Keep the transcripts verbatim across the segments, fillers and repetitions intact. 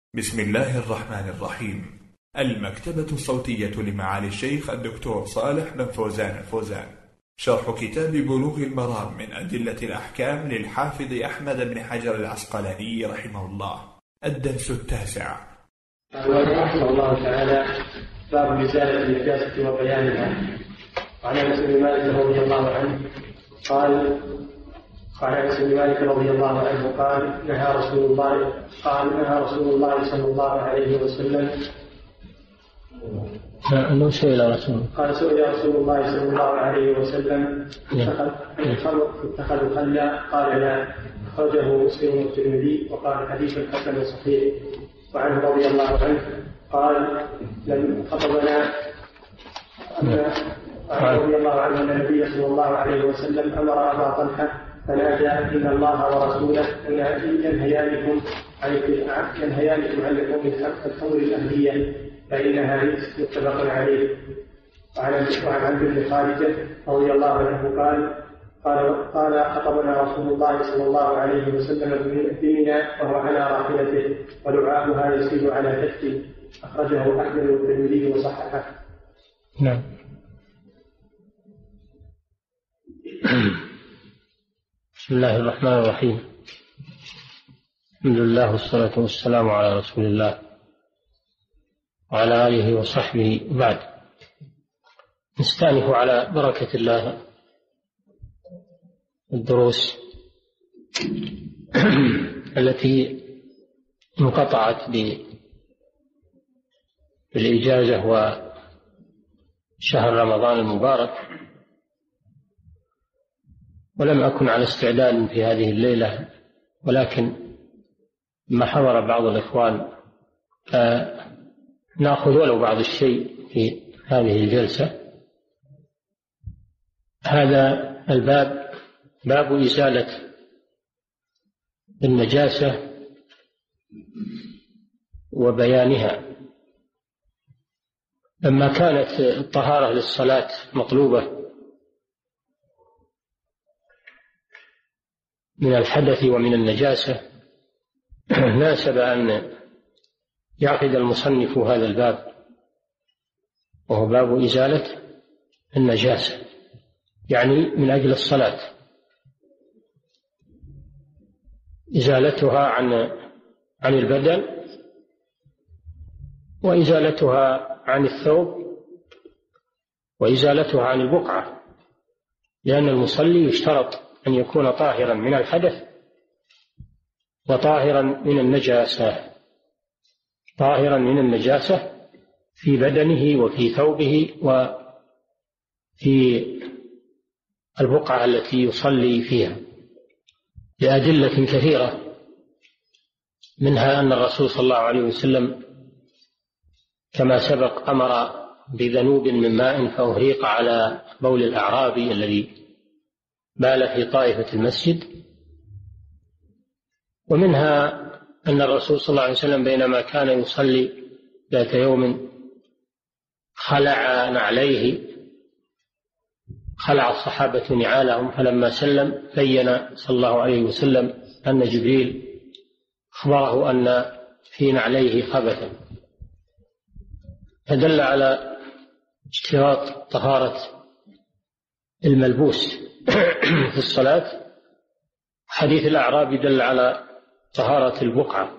بسم الله الرحمن الرحيم. المكتبة الصوتية لمعالي الشيخ الدكتور صالح بن فوزان الفوزان، شرح كتاب بلوغ المرام من أدلة الأحكام للحافظ أحمد بن حجر العسقلاني رحمه الله. الدرس التاسع. رحمه الله تعالى باب إزالة النجاسة وبيانها. وعن أنس بن مالك رضي الله عنه قال وعن أنس بن مالك رضي الله عنه قال نهى رسول الله قال نهى رسول الله صلى الله عليه وسلم أنه سئل رسول قال سئل رسول الله صلى الله عليه وسلم اتخذوا خلا قال لا. أخرجه مسلم والترمذي وقال حديث حسن صحيح. وعنه رضي الله عنه قال لم خطبنا رضي الله عنه أن النبي صلى الله عليه وسلم أمر أبا طلحة فنادى إن الله ورسوله ينهيانكم عن ينهيانكم عن لحوم الحمر الأهلية فإنها رجس. متفق عليه. وعن عبد بن خالد رضي الله عنه قال قال قال خطبنا رسول الله صلى الله عليه وسلم بمنى وهو على راحلته ولعابها يسيل على كتفه. أخرجه أحمد والترمذي وصححه. نعم. بسم الله الرحمن الرحيم. الحمد لله والصلاة والسلام على رسول الله وعلى آله وصحبه. بعد نستأنف على بركة الله الدروس التي انقطعت بالإجازة وشهر رمضان المبارك، ولم أكن على استعداد في هذه الليلة، ولكن ما حضر بعض الإخوان نأخذ ولو بعض الشيء في هذه الجلسة. هذا الباب باب إزالة النجاسة وبيانها. لما كانت الطهارة للصلاة مطلوبة من الحدث ومن النجاسة، ناسب أن يعقد المصنف هذا الباب، وهو باب إزالة النجاسة، يعني من أجل الصلاة، إزالتها عن عن البدن وإزالتها عن الثوب وإزالتها عن البقعة، لأن المصلي يشترط أن يكون طاهرا من الحدث وطاهرا من النجاسة، طاهرا من النجاسة في بدنه وفي ثوبه وفي البقعة التي يصلي فيها، لأدلة كثيرة، منها أن الرسول صلى الله عليه وسلم كما سبق أمر بذنوب من ماء فأهريق على بول الأعرابي الذي بال في طائفة المسجد. ومنها أن الرسول صلى الله عليه وسلم بينما كان يصلي ذات يوم خلع نعليه، خلع الصحابة نعالهم، فلما سلم بين صلى الله عليه وسلم أن جبريل أخبره أن في نعليه خبثا، فدل على اشتراط طهارة الملبوس في الصلاة. حديث الأعرابي دل على طهارة البقعة.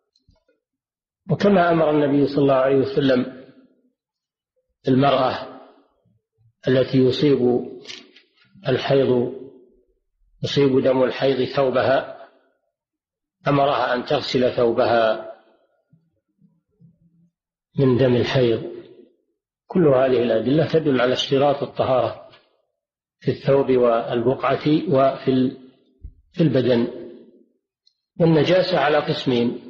وكما أمر النبي صلى الله عليه وسلم المرأة التي يصيب الحيض يصيب دم الحيض ثوبها، أمرها أن تغسل ثوبها من دم الحيض. كل هذه الأدلة تدل على اشتراط الطهارة في الثوب والبقعة وفي البدن. والنجاسة على قسمين: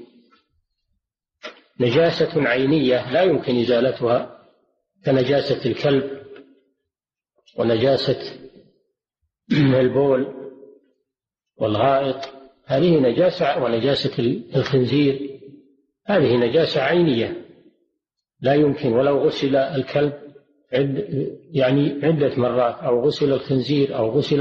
نجاسة عينية لا يمكن إزالتها كنجاسة الكلب ونجاسة البول والغائط، هذه نجاسة، ونجاسة الخنزير هذه نجاسة عينية لا يمكن، ولو غسل الكلب عد يعني عدة مرات أو غسل الخنزير أو غسل،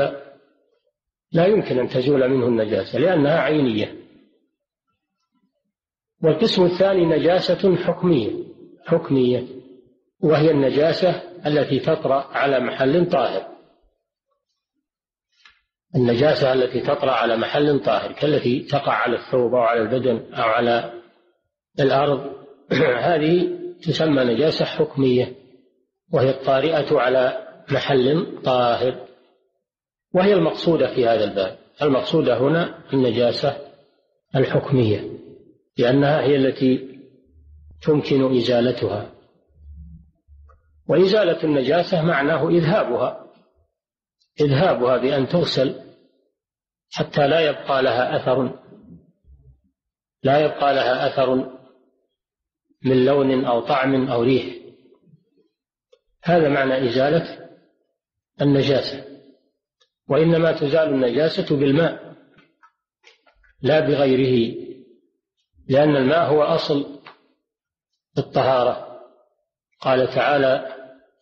لا يمكن أن تزول منه النجاسة لأنها عينية. والقسم الثاني نجاسة حكمية حكمية وهي النجاسة التي تطرأ على محل طاهر النجاسة التي تطرأ على محل طاهر كالتي تقع على الثوب أو على البدن أو على الأرض هذه تسمى نجاسة حكمية وهي الطارئة على محل طاهر، وهي المقصودة في هذا الباب. المقصودة هنا النجاسة الحكمية لأنها هي التي تمكن إزالتها، وإزالة النجاسة معناه إذهابها إذهابها بأن تغسل حتى لا يبقى لها أثر لا يبقى لها أثر من لون أو طعم أو ريح. هذا معنى إزالة النجاسة. وإنما تزال النجاسة بالماء لا بغيره، لأن الماء هو أصل الطهارة. قال تعالى: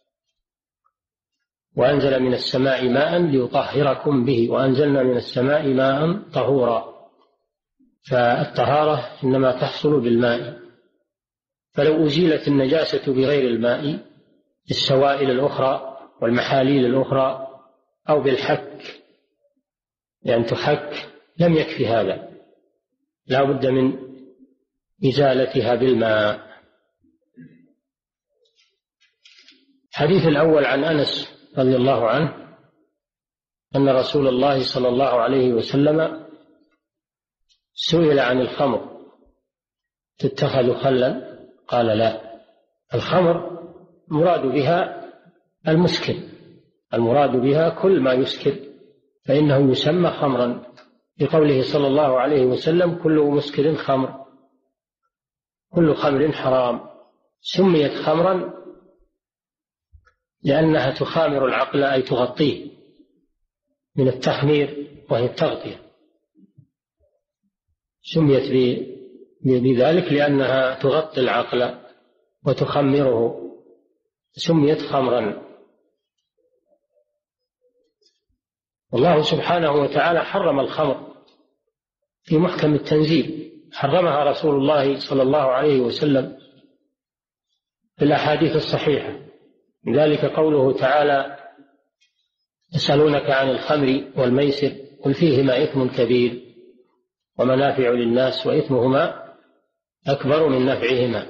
وأنزل من السماء ماء ليطهركم به وأنزلنا من السماء ماء طهورا. فالطهارة إنما تحصل بالماء، فلو أزيلت النجاسة بغير الماء بالسوائل الأخرى والمحاليل الأخرى أو بالحك لأن تحك لم يكفي هذا، لا بد من إزالتها بالماء. الحديث الأول عن أنس رضي الله عنه أن رسول الله صلى الله عليه وسلم سئل عن الخمر تتخذ خلا؟ قال: لا، الخمر مراد بها المسكر، المراد بها كل ما يسكر فإنه يسمى خمرا، لقوله صلى الله عليه وسلم: كل مسكر خمر، كل خمر حرام. سميت خمرا لأنها تخامر العقل أي تغطيه من التخمير وهي التغطية، سميت بذلك لأنها تغطي العقل وتخمره، سميت خمرا. والله سبحانه وتعالى حرم الخمر في محكم التنزيل، حرمها رسول الله صلى الله عليه وسلم في الأحاديث الصحيحة. لذلك قوله تعالى: يسألونك عن الخمر والميسر قل فيهما إثم كبير ومنافع للناس وإثمهما أكبر من نفعهما،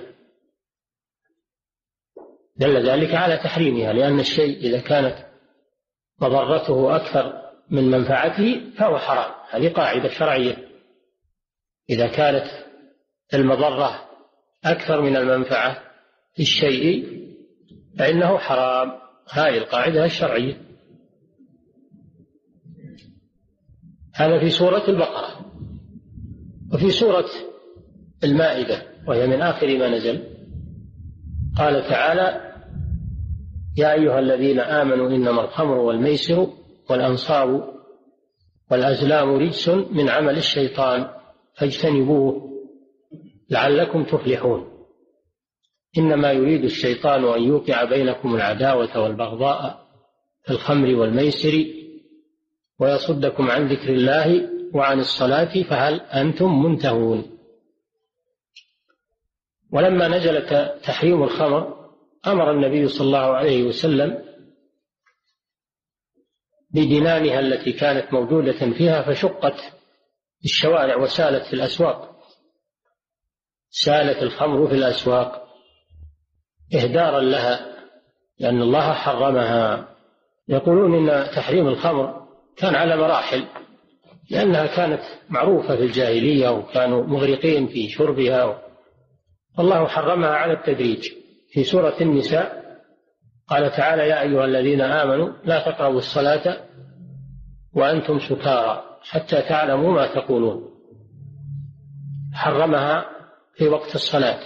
دل ذلك على تحريمها، لأن الشيء إذا كانت مضرته أكثر من منفعته فهو حرام. هذه قاعدة شرعية، إذا كانت المضرة أكثر من المنفعة في الشيء فإنه حرام. هذه القاعدة الشرعية. هذا في سورة البقرة. وفي سورة المائدة وهي من آخر ما نزل قال تعالى: يا أيها الذين آمنوا إنما الخمر والميسر والأنصاب والأزلام رجس من عمل الشيطان فاجتنبوه لعلكم تفلحون. إنما يريد الشيطان أن يوقع بينكم العداوة والبغضاء في الخمر والميسر ويصدكم عن ذكر الله وعن الصلاة فهل أنتم منتهون. ولما نزل تحريم الخمر أمر النبي صلى الله عليه وسلم بدنانها التي كانت موجودة فيها فشقت الشوارع وسالت في الأسواق، سالت الخمر في الأسواق إهدارا لها لأن الله حرمها. يقولون إن تحريم الخمر كان على مراحل، لأنها كانت معروفة في الجاهلية وكانوا مغرقين في شربها، الله حرمها على التدريج. في سورة النساء قال تعالى: يا أيها الذين آمنوا لا تقربوا الصلاة وأنتم سكارى حتى تعلموا ما تقولون، حرمها في وقت الصلاة.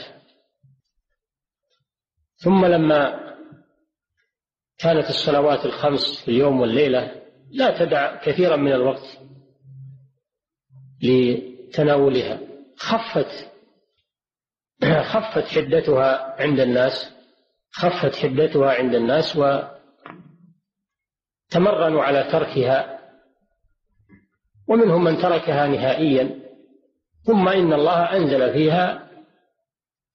ثم لما كانت الصلوات الخمس في اليوم والليلة لا تدع كثيرا من الوقت لتناولها، خفت خفت حدتها عند الناس خفت حدتها عند الناس وتمرنوا على تركها، ومنهم من تركها نهائيا. ثم إن الله أنزل فيها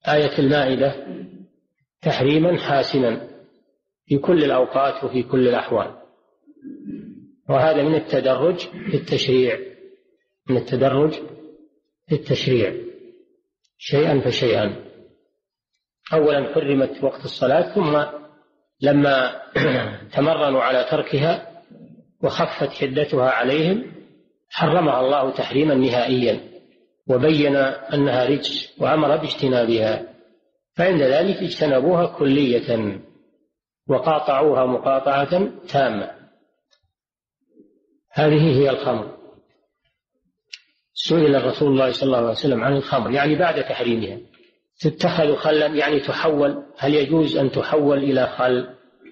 آية المائدة تحريما حاسما في كل الأوقات وفي كل الأحوال، وهذا من التدرج في التشريع، من التدرج في التشريع شيئا فشيئا. أولا حرمت وقت الصلاة، ثم لما تمرنوا على تركها وخفت حدتها عليهم حرمها الله تحريما نهائيا، وبين أنها رجس وأمر باجتنابها، فعند ذلك اجتنبوها كلية وقاطعوها مقاطعة تامة. هذه هي الخمر. سئل الرسول الله صلى الله عليه وسلم عن الخمر، يعني بعد تحريمها تتخذ خلا، يعني تحول، هل يجوز أن تحول إلى خل؟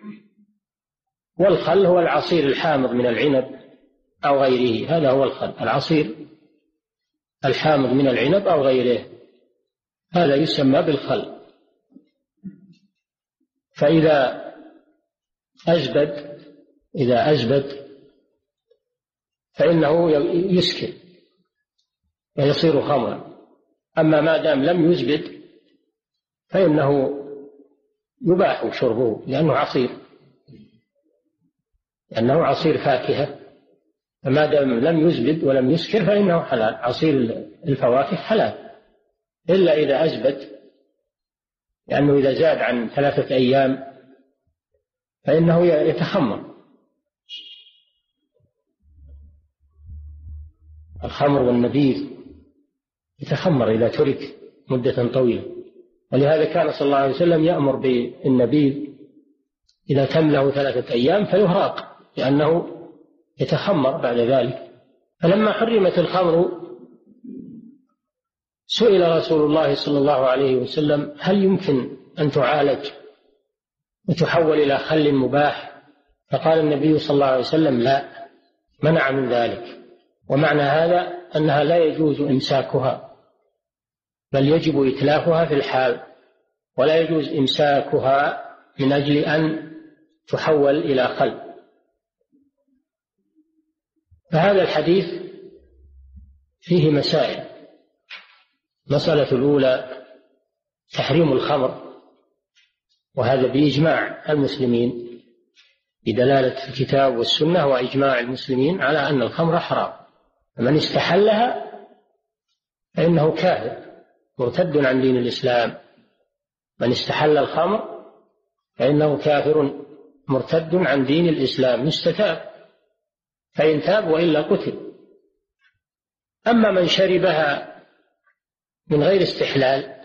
والخل هو العصير الحامض من العنب أو غيره، هذا هو الخل، العصير الحامض من العنب أو غيره، هذا يسمى بالخل. فإذا أزبد إذا أزبد فإنه يسكر ويصير خمرا، أما ما دام لم يزبد فإنه يباح شربه، لأنه عصير لأنه عصير فاكهة، فما دام لم يزبد ولم يسكر فإنه حلال، عصير الفواكه حلال، إلا إذا أزبد، لأنه إذا زاد عن ثلاثة أيام فإنه يتخمر. الخمر والنبيذ يتخمر إذا ترك مدة طويلة، ولهذا كان صلى الله عليه وسلم يأمر بالنبيذ إذا تم له ثلاثة أيام فيهراق، لأنه يتخمر بعد ذلك. فلما حرمت الخمر سئل رسول الله صلى الله عليه وسلم هل يمكن أن تعالج وتحول إلى خل مباح؟ فقال النبي صلى الله عليه وسلم لا، منع من ذلك. ومعنى هذا أنها لا يجوز إمساكها، بل يجب إتلافها في الحال، ولا يجوز إمساكها من أجل أن تحول إلى خل. فهذا الحديث فيه مسائل. مسألة الأولى تحريم الخمر، وهذا بإجماع المسلمين بدلالة الكتاب والسنة وإجماع المسلمين على أن الخمر حرام، فمن استحلها فإنه كافر مرتد عن دين الإسلام. من استحل الخمر فإنه كافر مرتد عن دين الإسلام، يستتاب، فإن تاب وإلا قتل. أما من شربها من غير استحلال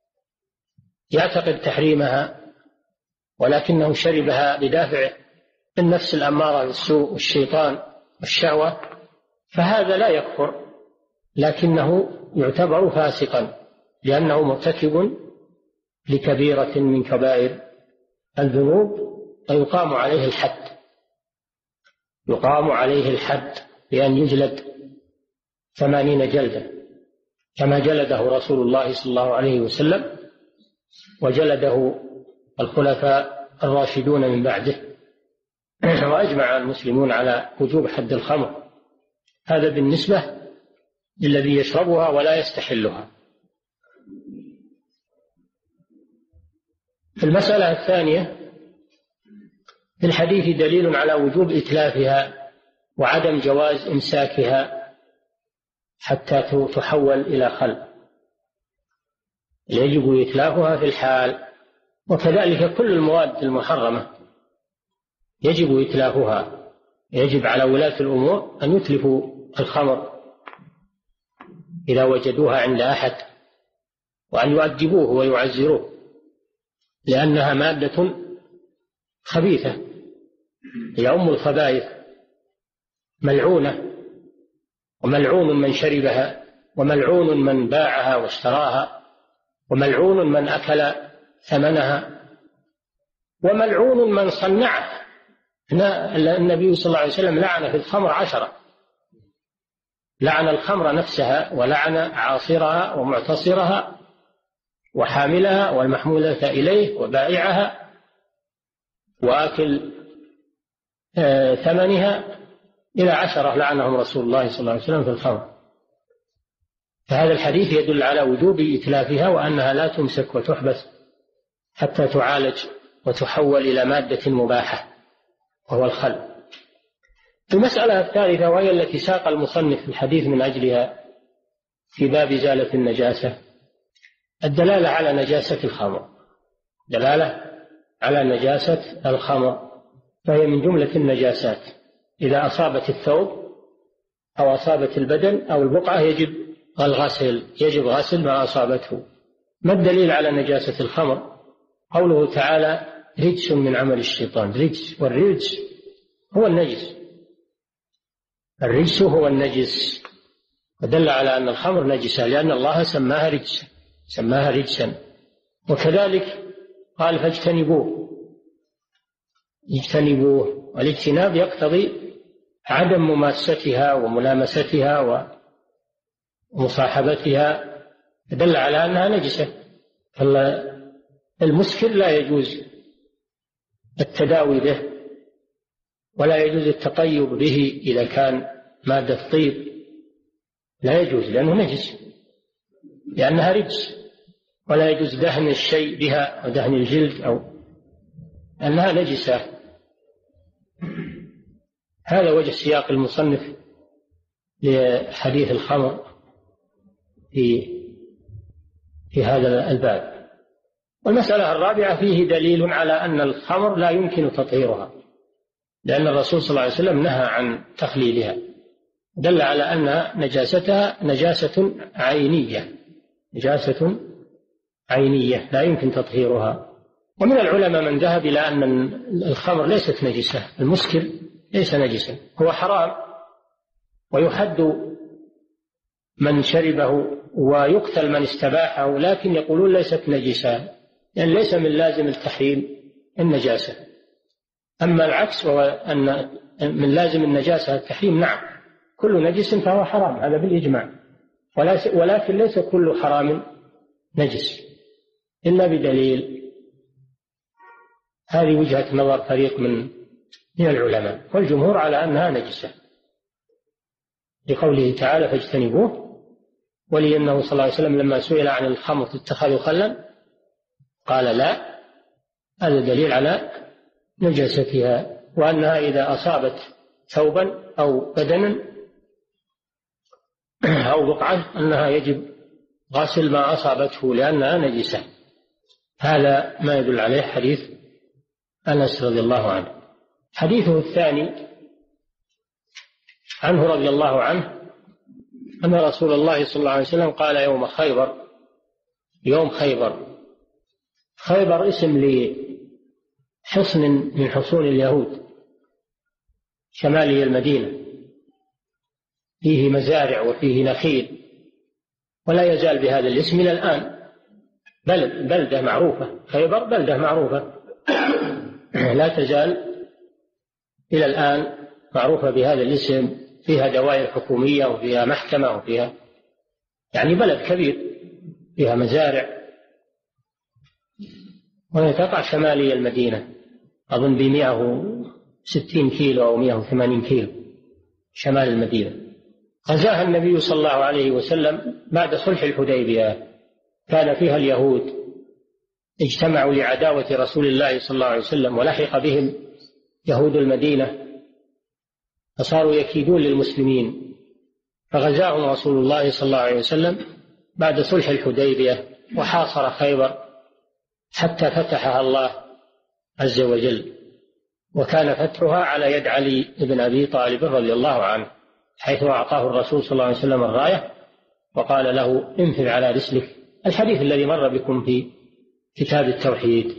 يعتقد تحريمها ولكنه شربها بدافع النفس الأمارة بالسوء والشيطان والشهوة، فهذا لا يكفر، لكنه يعتبر فاسقا لأنه مرتكب لكبيرة من كبائر الذنوب، ويقام عليه الحد يقام عليه الحد بأن يجلد ثمانين جلدة كما جلده رسول الله صلى الله عليه وسلم وجلده الخلفاء الراشدون من بعده. وأجمع المسلمون على وجوب حد الخمر. هذا بالنسبة للذي يشربها ولا يستحلها. في المسألة الثانية في الحديث دليل على وجوب إتلافها وعدم جواز إمساكها حتى تحول إلى خل، يجب إتلافها في الحال. وكذلك كل المواد المحرمة يجب إتلافها، يجب على ولاة الأمور أن يتلفوا الخمر إذا وجدوها عند أحد، وأن يؤدبوه ويعزروه، لأنها مادة خبيثة، هي أم الخبائث، ملعونة، وملعون من شربها، وملعون من باعها واشتراها، وملعون من أكل ثمنها، وملعون من صنعها. النبي صلى الله عليه وسلم لعن في الخمر عشرة، لعن الخمر نفسها، ولعن عاصرها ومعتصرها وحاملها والمحمولة إليه وبائعها وآكل ثمنها، إلى عشرة لعنهم رسول الله صلى الله عليه وسلم في الخمر. فهذا الحديث يدل على وجوب إتلافها وأنها لا تمسك وتحبس حتى تعالج وتحول إلى مادة مباحة وهو الخل. المسألة الثالثة وهي التي ساق المصنف الحديث من أجلها في باب إزالة النجاسة الدلالة على نجاسة الخمر، دلالة على نجاسة الخمر، فهي من جملة النجاسات إذا أصابت الثوب أو أصابت البدن أو البقعة يجب الغسل، يجب غسل ما أصابته. ما الدليل على نجاسة الخمر؟ قوله تعالى رجس من عمل الشيطان، رجس، والرجس هو النجس، الرجس هو النجس، ودل على أن الخمر نجسة لأن الله سماها رجسا، سماها رجسا. وكذلك قال فاجتنبوه، اجتنبوه، والاجتناب يقتضي عدم مماستها وملامستها ومصاحبتها، دل على أنها نجسة. المسكر لا يجوز التداوي به ولا يجوز التطيب به إذا كان مادة طيب، لا يجوز لأنه نجس، لأنها رجس. ولا يجوز دهن الشيء بها ودهن الجلد أو أنها نجسة. هذا وجه سياق المصنف لحديث الخمر في في هذا الباب. والمسألة الرابعة فيه دليل على أن الخمر لا يمكن تطهيرها، لأن الرسول صلى الله عليه وسلم نهى عن تخليلها، دل على أن نجاستها نجاسة عينية، نجاسة عينية لا يمكن تطهيرها. ومن العلماء من ذهب إلى أن الخمر ليست نجسة، المسكر ليس نجسا، هو حرام ويحد من شربه ويقتل من استباحه، لكن يقولون ليست نجسة، لأن يعني ليس من لازم التحريم النجاسة. أما العكس وهو أن من لازم النجاسة التحريم، نعم كل نجس فهو حرام، هذا بالإجماع، ولكن ليس كل حرام نجس إلا بدليل. هذه وجهة نظر فريق من من العلماء، والجمهور على أنها نجسة لقوله تعالى فاجتنبوه. ولأنه صلى الله عليه وسلم لما سئل عن الخمر تتخذ خلا قال لا، هذا دليل على نجاستها، وأنها إذا أصابت ثوبا أو بدنا أو بقعة أنها يجب غسل ما أصابته لأنها نجسة. هذا ما يدل عليه حديث أنس رضي الله عنه. حديثه الثاني عنه رضي الله عنه أن رسول الله صلى الله عليه وسلم قال يوم خيبر، يوم خيبر، خيبر اسم لحصن من حصون اليهود شمالي المدينة، فيه مزارع وفيه نخيل، ولا يزال بهذا الاسم إلى الآن، بلد بلدة معروفة، خيبر بلدة معروفة لا تزال إلى الآن معروفة بهذا الاسم، فيها دوائر حكومية وفيها محكمة وفيها يعني بلد كبير، فيها مزارع، وهي تقع شمالي المدينة، أظن بمئة وستين كيلو أو مئة وثمانين كيلو شمال المدينة. غزاها النبي صلى الله عليه وسلم بعد صلح الحديبية، كان فيها اليهود اجتمعوا لعداوة رسول الله صلى الله عليه وسلم، ولحق بهم يهود المدينة فصاروا يكيدون للمسلمين، فغزاهم رسول الله صلى الله عليه وسلم بعد صلح الحديبية وحاصر خيبر حتى فتحها الله عز وجل، وكان فتحها على يد علي بن أبي طالب رضي الله عنه، حيث أعطاه الرسول صلى الله عليه وسلم الراية وقال له انفذ على رسلك، الحديث الذي مر بكم في كتاب التوحيد.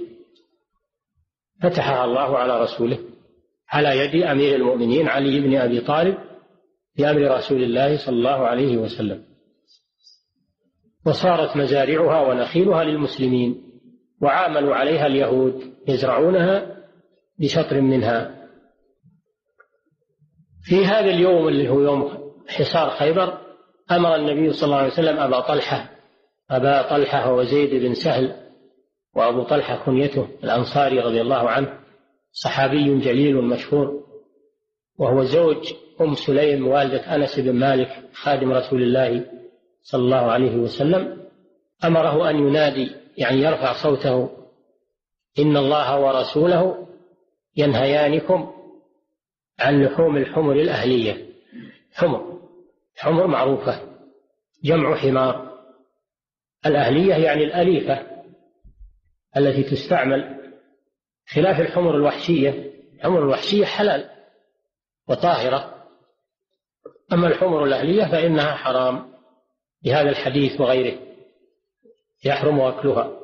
فتحها الله على رسوله على يد أمير المؤمنين علي بن أبي طالب بأمر رسول الله صلى الله عليه وسلم، وصارت مزارعها ونخيلها للمسلمين، وعاملوا عليها اليهود يزرعونها بشطر منها. في هذا اليوم اللي هو يوم حصار خيبر أمر النبي صلى الله عليه وسلم أبا طلحة أبا طلحة وزيد بن سهل، وأبو طلحة كنيته الأنصاري رضي الله عنه، صحابي جليل مشهور، وهو زوج أم سليم والدة أنس بن مالك خادم رسول الله صلى الله عليه وسلم أمره أن ينادي، يعني يرفع صوته: إن الله ورسوله ينهيانكم عن لحوم الحمر الأهلية. حمر حمر معروفة، جمع حمار. الأهلية يعني الأليفة التي تستعمل، خلاف الحمر الوحشية. الحمر الوحشية حلال وطاهرة، أما الحمر الأهلية فإنها حرام بهذا الحديث وغيره، يحرم أكلها،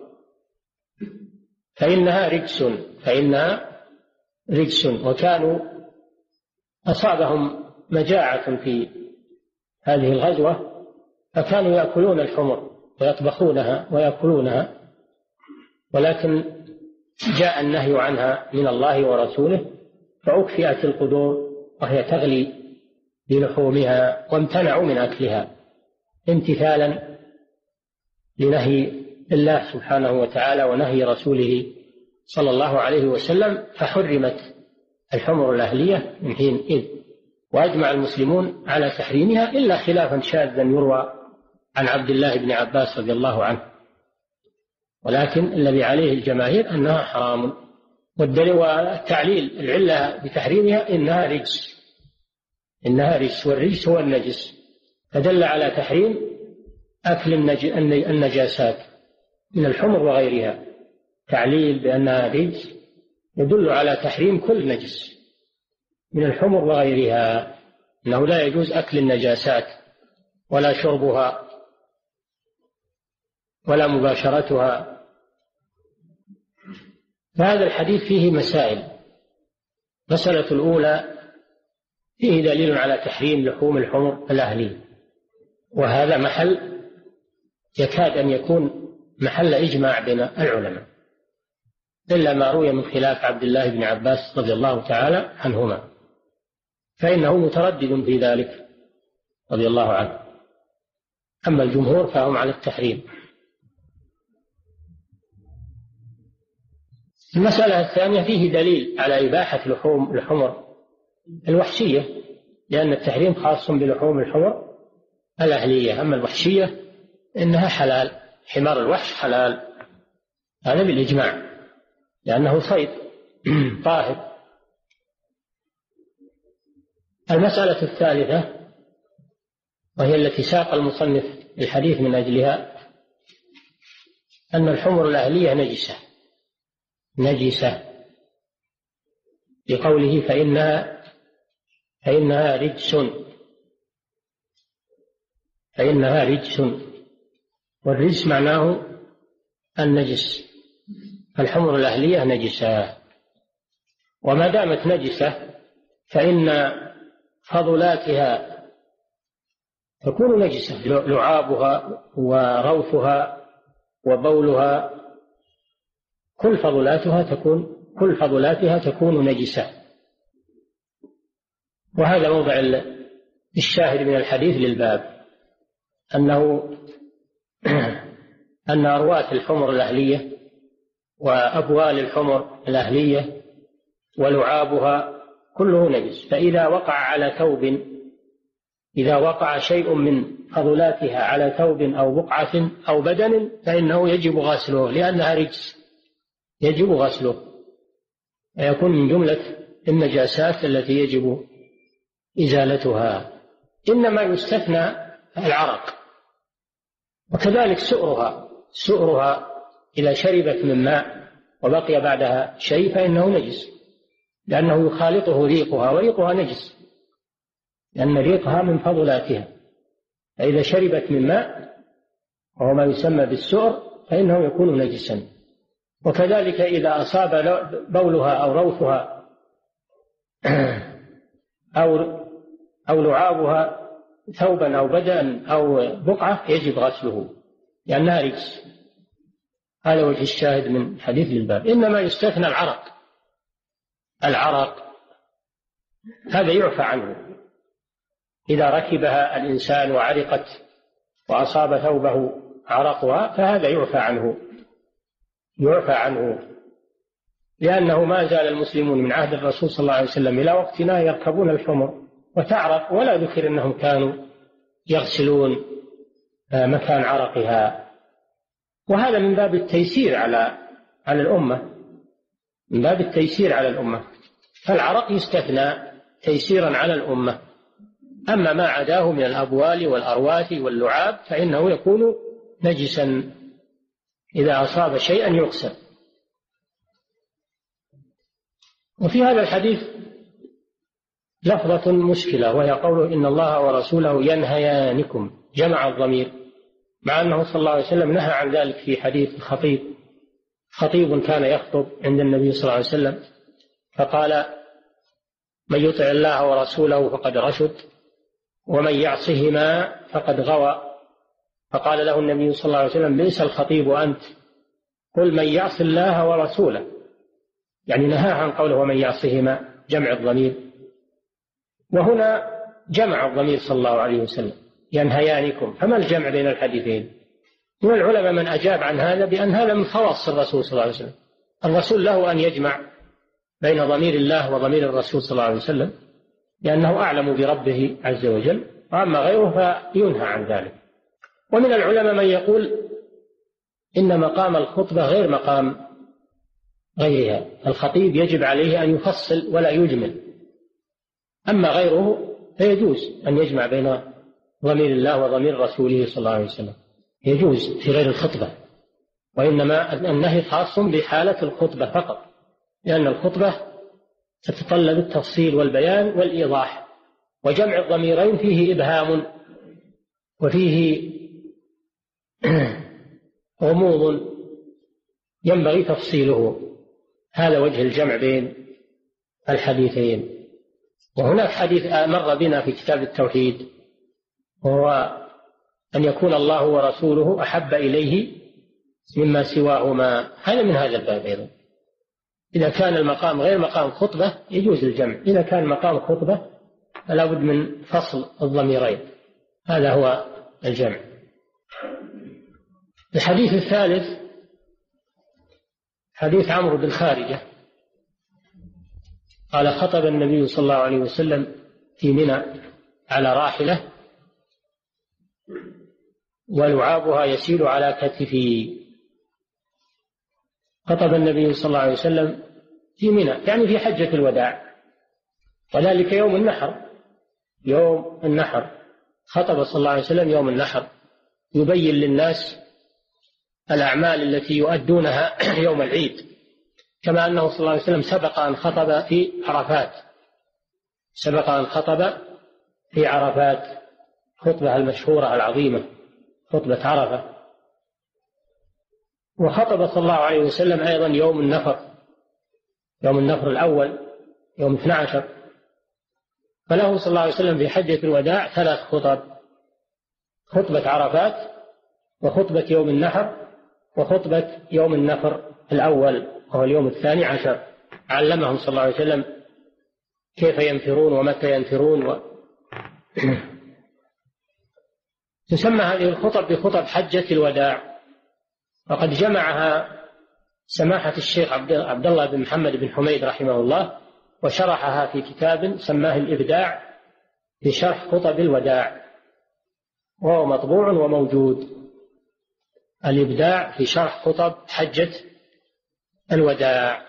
فإنها رجس فإنها رجس وكانوا أصابهم مجاعة في هذه الغزوة، فكانوا يأكلون الحمر ويطبخونها ويأكلونها، ولكن جاء النهي عنها من الله ورسوله فأكفئت القدور وهي تغلي بلحومها، وامتنعوا من أكلها امتثالا لنهي الله سبحانه وتعالى ونهي رسوله صلى الله عليه وسلم، فحرمت الحمر الأهلية من حينئذ، وأجمع المسلمون على تحريمها إلا خلافا شاذا يروى عن عبد الله بن عباس رضي الله عنه، ولكن الذي عليه الجماهير أنها حرام. والدليل والتعليل العلة بتحريمها إنها رجس، إنها رجس، والرجس هو النجس، فدل على تحريم أكل النجاسات من الحمر وغيرها. تعليل بأنها رجس يدل على تحريم كل نجس من الحمر وغيرها، أنه لا يجوز أكل النجاسات ولا شربها ولا مباشرتها. فهذا الحديث فيه مسائل. مسألة الأولى: فيه دليل على تحريم لحوم الحمر الأهلية، وهذا محل يكاد أن يكون محل إجماع بين العلماء، إلا ما روي من خلاف عبد الله بن عباس رضي الله تعالى عنهما، فإنه متردد في ذلك رضي الله عنه، أما الجمهور فهم على التحريم. المسألة الثانية: فيه دليل على إباحة لحوم الحمر الوحشية، لأن التحريم خاص بلحوم الحمر الأهلية، أما الوحشية إنها حلال، حمار الوحش حلال، هذا بالإجماع لأنه صيد طاهر. المسألة الثالثة وهي التي ساق المصنف الحديث من أجلها: أن الحمر الأهلية نجسة نجسة لقوله فإنها فإنها رجس فإنها رجس والرجس معناه النجس، الحمر الأهلية نجسة، وما دامت نجسة فإن فضلاتها تكون نجسة، لعابها وروثها وبولها، كل فضلاتها تكون كل فضلاتها تكون نجسة. وهذا موضع الشاهد من الحديث للباب، أنه أن أرواث الحمر الأهلية وأبوال الحمر الأهلية ولعابها كله نجس، فإذا وقع على ثوب إذا وقع شيء من فضلاتها على ثوب أو بقعة أو بدن فإنه يجب غسله، لأنها رجس يجب غسله، ويكون من جملة النجاسات التي يجب إزالتها. إنما يستثنى العرق، وكذلك سؤرها سؤرها إذا شربت من ماء وبقي بعدها شيء فإنه نجس، لأنه يخالطه ريقها، وريقها نجس لأن ريقها من فضلاتها، فإذا شربت من ماء وهو ما يسمى بالسؤر فإنه يكون نجسا. وكذلك إذا أصاب بولها أو روثها أو أو لعابها ثوبا أو بدنا أو بقعة يجب غسله لأنها رجس. هذا وجه الشاهد من حديث للباب. إنما يستثنى العرق العرق هذا يعفى عنه، إذا ركبها الإنسان وعرقت وأصاب ثوبه عرقها فهذا يعفى عنه يعفى عنه لأنه ما زال المسلمون من عهد الرسول صلى الله عليه وسلم إلى وقتنا يركبون الحمر وتعرق، ولا ذكر أنهم كانوا يغسلون مكان عرقها. وهذا من باب التيسير على على الأمة، من باب التيسير على الأمة، فالعرق يستثنى تيسيرا على الأمة. أما ما عداه من الأبوال والأرواث واللعاب فإنه يكون نجسا إذا أصاب شيئا يغسل. وفي هذا الحديث لفظة مشكلة، وهي قوله إن الله ورسوله ينهيانكم، جمع الضمير، مع أنه صلى الله عليه وسلم نهى عن ذلك في حديث الخطيب. خطيب كان يخطب عند النبي صلى الله عليه وسلم فقال من يطع الله ورسوله فقد رشد ومن يعصهما فقد غوى. فقال له النبي صلى الله عليه وسلم بئس الخطيب أنت، قل من يعص الله ورسوله، يعني نهى عن قوله ومن يعصهما، جمع الضمير. وهنا جمع الضمير صلى الله عليه وسلم ينهيانكم، فما الجمع بين الحديثين؟ من العلماء من أجاب عن هذا بأن هذا من خواص الرسول صلى الله عليه وسلم، الرسول له أن يجمع بين ضمير الله وضمير الرسول صلى الله عليه وسلم لأنه أعلم بربه عز وجل، وأما غيره فينهى عن ذلك. ومن العلماء من يقول إن مقام الخطبة غير مقام غيرها، الخطيب يجب عليه أن يفصل ولا يجمل، أما غيره فيجوز أن يجمع بين ضمير الله وضمير رسوله صلى الله عليه وسلم، يجوز في غير الخطبة. وإنما النهي خاص بحالة الخطبة فقط، لأن الخطبة تتطلب التفصيل والبيان والإيضاح، وجمع الضميرين فيه إبهام وفيه غموض ينبغي تفصيله. هذا وجه الجمع بين الحديثين. وهناك حديث مر بنا في كتاب التوحيد، وهو أن يكون الله ورسوله أحب إليه مما سواهما، هذا من هذا الباب أيضا. إذا كان المقام غير مقام خطبة يجوز الجمع، إذا كان مقام خطبة فلا بد من فصل الضميرين، هذا هو الجمع. الحديث الثالث حديث عمرو بن خارجة قال خطب النبي صلى الله عليه وسلم في منى على راحلة ولعابها يسيل على كتفي. خطب النبي صلى الله عليه وسلم في منى يعني في حجة الوداع، وذلك يوم النحر، يوم النحر خطب صلى الله عليه وسلم يوم النحر يبين للناس الأعمال التي يؤدونها يوم العيد، كما أنه صلى الله عليه وسلم سبق أن خطب في عرفات، سبق أن خطب في عرفات خطبة المشهورة العظيمة، خطبة عرفة. وخطب صلى الله عليه وسلم أيضا يوم النفر، يوم النفر الأول يوم اثني عشر، فله صلى الله عليه وسلم في حجة الوداع ثلاث خطب: خطبة عرفات، وخطبة يوم النحر، وخطبة يوم النفر الأول وهو اليوم الثاني عشر. علمهم صلى الله عليه وسلم كيف ينفرون ومتى ينفرون و... تسمى هذه الخطب بخطب حجة الوداع، وقد جمعها سماحة الشيخ عبد الله بن محمد بن حميد رحمه الله، وشرحها في كتاب سماه الإبداع في شرح خطب الوداع، وهو مطبوع وموجود. الإبداع في شرح خطب حجة الوداع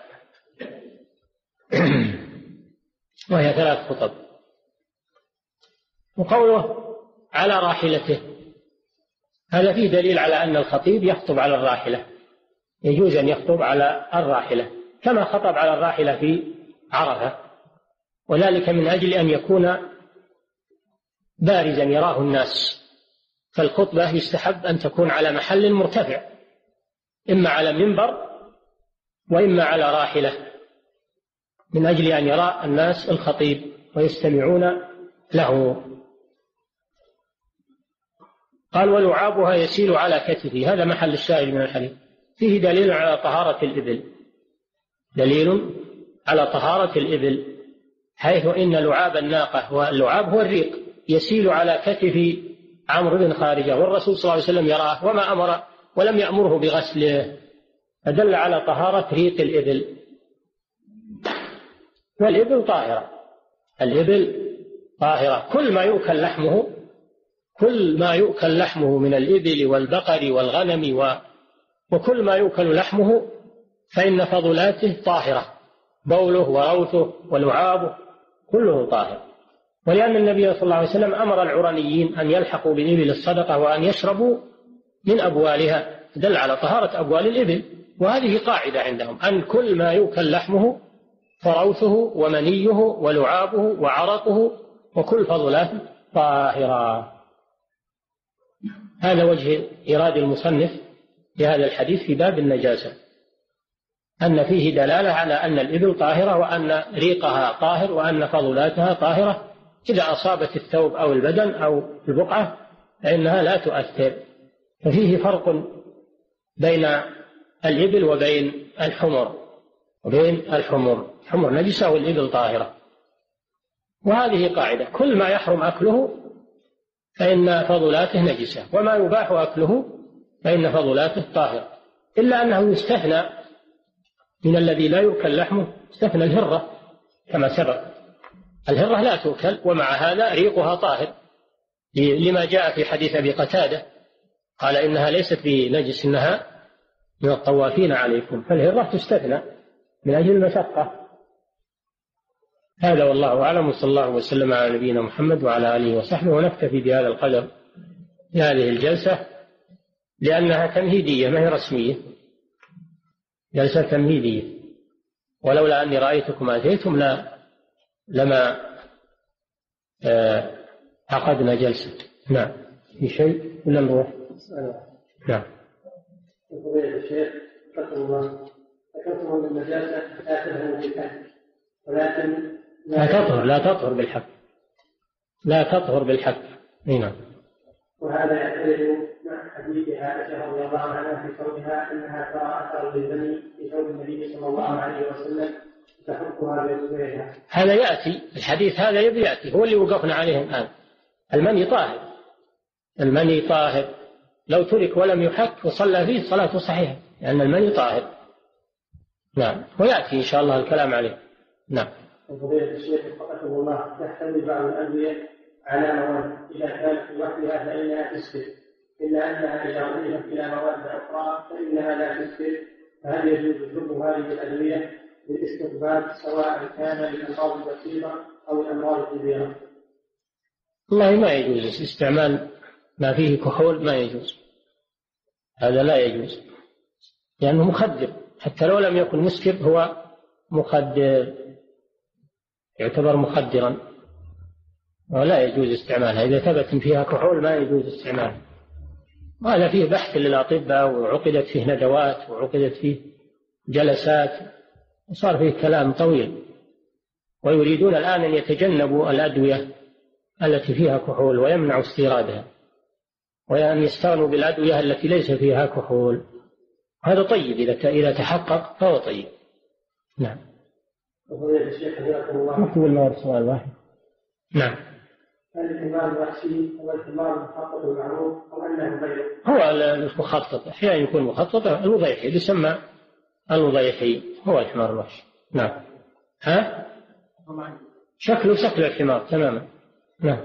وهي ثلاث خطب. وقوله على راحلته هذا فيه دليل على أن الخطيب يخطب على الراحلة، يجوز أن يخطب على الراحلة كما خطب على الراحلة في عرفة، وذلك من أجل أن يكون بارزا يراه الناس. فالخطبة يستحب أن تكون على محل مرتفع، إما على منبر وإما على راحلة، من أجل أن يرى الناس الخطيب ويستمعون له. قال ولعابها يسيل على كتفه، هذا محل الشاهد من الحديث، فيه دليل على طهارة الإبل، دليل على طهارة الإبل، حيث إن لعاب الناقة، واللعاب هو الريق، يسيل على كتف عمرو بن خارجة، والرسول صلى الله عليه وسلم يراه وما أمر ولم يأمره بغسله، فدل على طهارة ريق الإبل. والإبل طاهرة، الإبل طاهرة، كل ما يؤكل لحمه كل ما يؤكل لحمه من الإبل والبقر والغنم و... وكل ما يؤكل لحمه فإن فضلاته طاهرة، بوله وروثه ولعابه كله طاهر. ولأن النبي صلى الله عليه وسلم أمر العرنيين أن يلحقوا بالإبل الصدقة وأن يشربوا من أبوالها، دل على طهارة أبوال الإبل. وهذه قاعدة عندهم أن كل ما يؤكل لحمه فروثه ومنيه ولعابه وعرقه وكل فضلاته طاهرة. هذا وجه إيراد المصنف بهذا الحديث في باب النجاسة، أن فيه دلالة على أن الإبل طاهرة وأن ريقها طاهر وأن فضلاتها طاهرة. إذا أصابت الثوب أو البدن أو البقعة فإنها لا تؤثر. ففيه فرق بين الإبل وبين الحمر وبين الحمر الحمر نجسة والإبل طاهرة. وهذه قاعدة، كل ما يحرم أكله فإن فضلاته نجسة، وما يباح أكله فإن فضلاته طاهرة، إلا أنه يستثنى من الذي لا يؤكل لحمه، استثنى الهرة كما سبق. الهرة لا تؤكل ومع هذا ريقها طاهر، لما جاء في حديث أبي قتادة قال إنها ليست بنجس، إنها من الطوافين عليكم. فالهرة تستثنى من أجل المشقة. هذا والله أعلم، وصلى الله وسلم على نبينا محمد وعلى آله وصحبه. ونكتفي بهذا القدر في هذه الجلسة لأنها تمهيدية ما هي رسمية، جلسة تمهيدية. ولولا أني رأيتكم أتيتم لا لما عقدنا جلسة. نعم، في شيء ولا نروح؟ نعم. فضيلة الشيخ رحمه الله، ذكرتم أن النجاسة لا تذهب بالحق، ولكن لا تطهر لا تطهر بالحق لا تطهر بالحق. نعم. وهذا يعترض مع حديث عائشة رضي الله عنها في قولها أنها ترى أثر للبني في ثوب النبي صلى الله عليه وسلم تحكها بأصبعها. هذا يأتي الحديث، هذا يبي يأتي، هو اللي وقفنا عليه الآن. المني طاهر، المني طاهر لو ترك ولم يحك وصلى فيه صلاته صحيحة، لأن المني طاهر. نعم، ويأتي إن شاء الله الكلام عليه. نعم. فضيلة الشيخ وفقكم الله، تحتوي بعض الأدوية على مواد إذا كانت لوحدها فإنها تسكر، إلا أنها إذا أضيفت إلى مواد أخرى فإنها لا تسكر، فهل يجوز شرب هذه الأدوية للاستخدام سواء كان للأمراض البسيطة أو الأمراض الكبيرة؟ والله ما يجوز استعمال ما فيه كحول، ما يجوز، هذا لا يجوز، لأنه مخدر، حتى لو لم يكن مسكر هو مخدر، يعتبر مخدرا، ولا يجوز استعمالها. إذا ثبت فيها كحول ما يجوز استعمالها. وهذا فيه بحث للأطباء، وعقدت فيه ندوات، وعقدت فيه جلسات، وصار فيه كلام طويل. ويريدون الآن أن يتجنبوا الأدوية التي فيها كحول ويمنعوا استيرادها، وأن يستغنوا بالأدوية التي ليس فيها كحول. هذا طيب، إذا إذا تحقق فهو طيب. نعم. وفضيلة الشيخ حفظكم الله، نكتب الموارد سؤال واحد. نعم. هل الحمار الوحشي هو الحمار المخطط المعروف أو أنه غيره؟ هو المخطط، أحيانا يكون مخطط، الوضيحي يسمى الوضيحي، هو الحمار الوحشي. نعم. ها؟ شكله شكل الحمار تماما. نعم.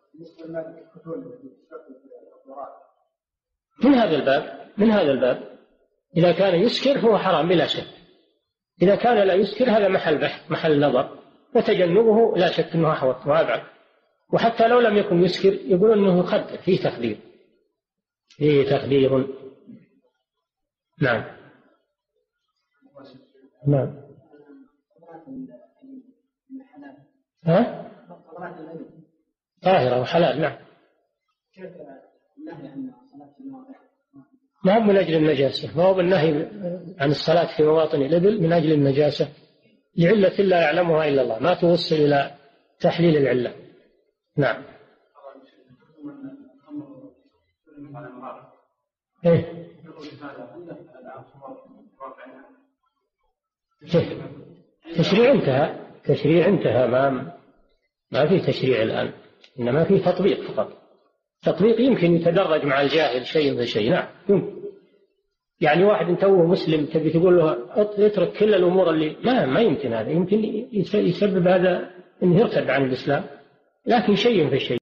من هذا الباب من هذا الباب إذا كان يسكر فهو حرام بلا شك. إذا كان لا يسكر هذا محل بحث، محل نظر، وتجنبه لا شك أنه أحوط وأبعد. وحتى لو لم يكن يسكر يقولون أنه يخدر، فيه تخدير، فيه تخدير. نعم. نعم. ها؟ طاهرة وحلال. نعم. ما هو من أجل النجاسة، ما هو بالنهي عن الصلاة في مواطن الإبل من أجل النجاسة، لعلة لا يعلمها إلا الله، ما توصل إلى تحليل العلة. نعم. إيه؟ تشريع انتهى، تشريع انتهى، ما ما في تشريع الآن، إنما في تطبيق فقط. تطبيق يمكن يتدرج مع الجاهل شيء فشيء. نعم يمكن. يعني واحد توه مسلم تبي تقول له اترك كل الأمور اللي ما ما يمكن، هذا يمكن يسبب هذا إنه يرتد عن الإسلام، لكن شيء فشيء.